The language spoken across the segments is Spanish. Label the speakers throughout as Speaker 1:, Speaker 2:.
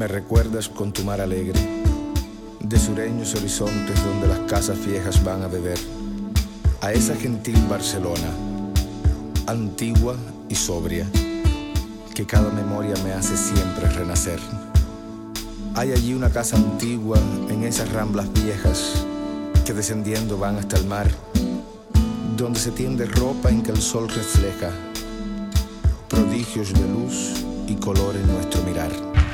Speaker 1: Me recuerdas con tu mar alegre, de sureños horizontes donde las casas viejas van a beber, a esa gentil Barcelona, antigua y sobria, que cada memoria me hace siempre renacer. Hay allí una casa antigua en esas ramblas viejas que descendiendo van hasta el mar, donde se tiende ropa en que el sol refleja prodigios de luz y color en nuestro mirar.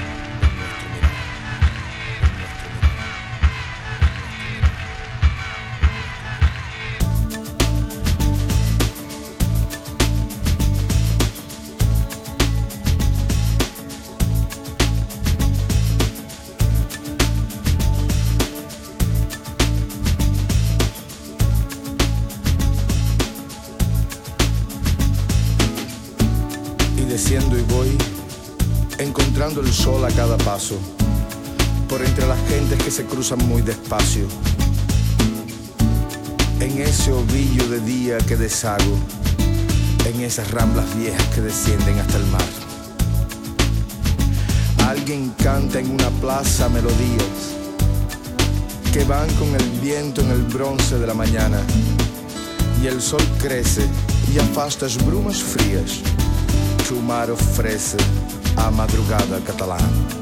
Speaker 1: Desciendo y voy encontrando el sol a cada paso, por entre las gentes que se cruzan muy despacio, en ese ovillo de día que deshago, en esas ramblas viejas que descienden hasta el mar. Alguien canta en una plaza melodías que van con el viento en el bronce de la mañana, y el sol crece y afasta as brumas frias que o mar oferece à madrugada catalã.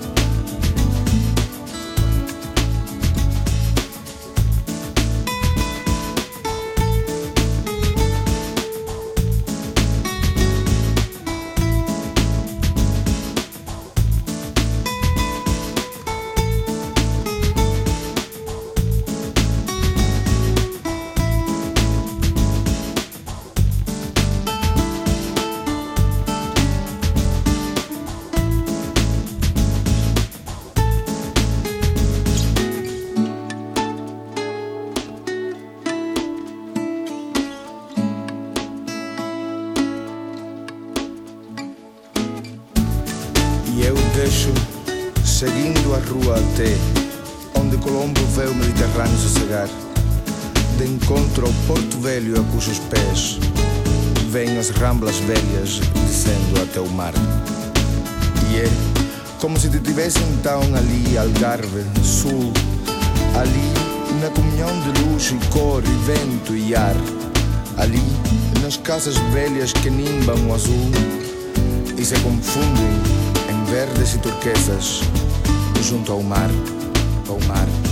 Speaker 1: E eu deixo, seguindo a rua até onde Colombo vê o Mediterrâneo sossegar, de encontro ao Porto Velho a cujos pés vêm as ramblas velhas descendo até o mar. E é como se te tivesse então ali Algarve, Sul, ali na comunhão de luz e cor e vento e ar, ali nas casas velhas que nimbam o azul e se confundem em verdes e turquesas junto ao mar, ao mar.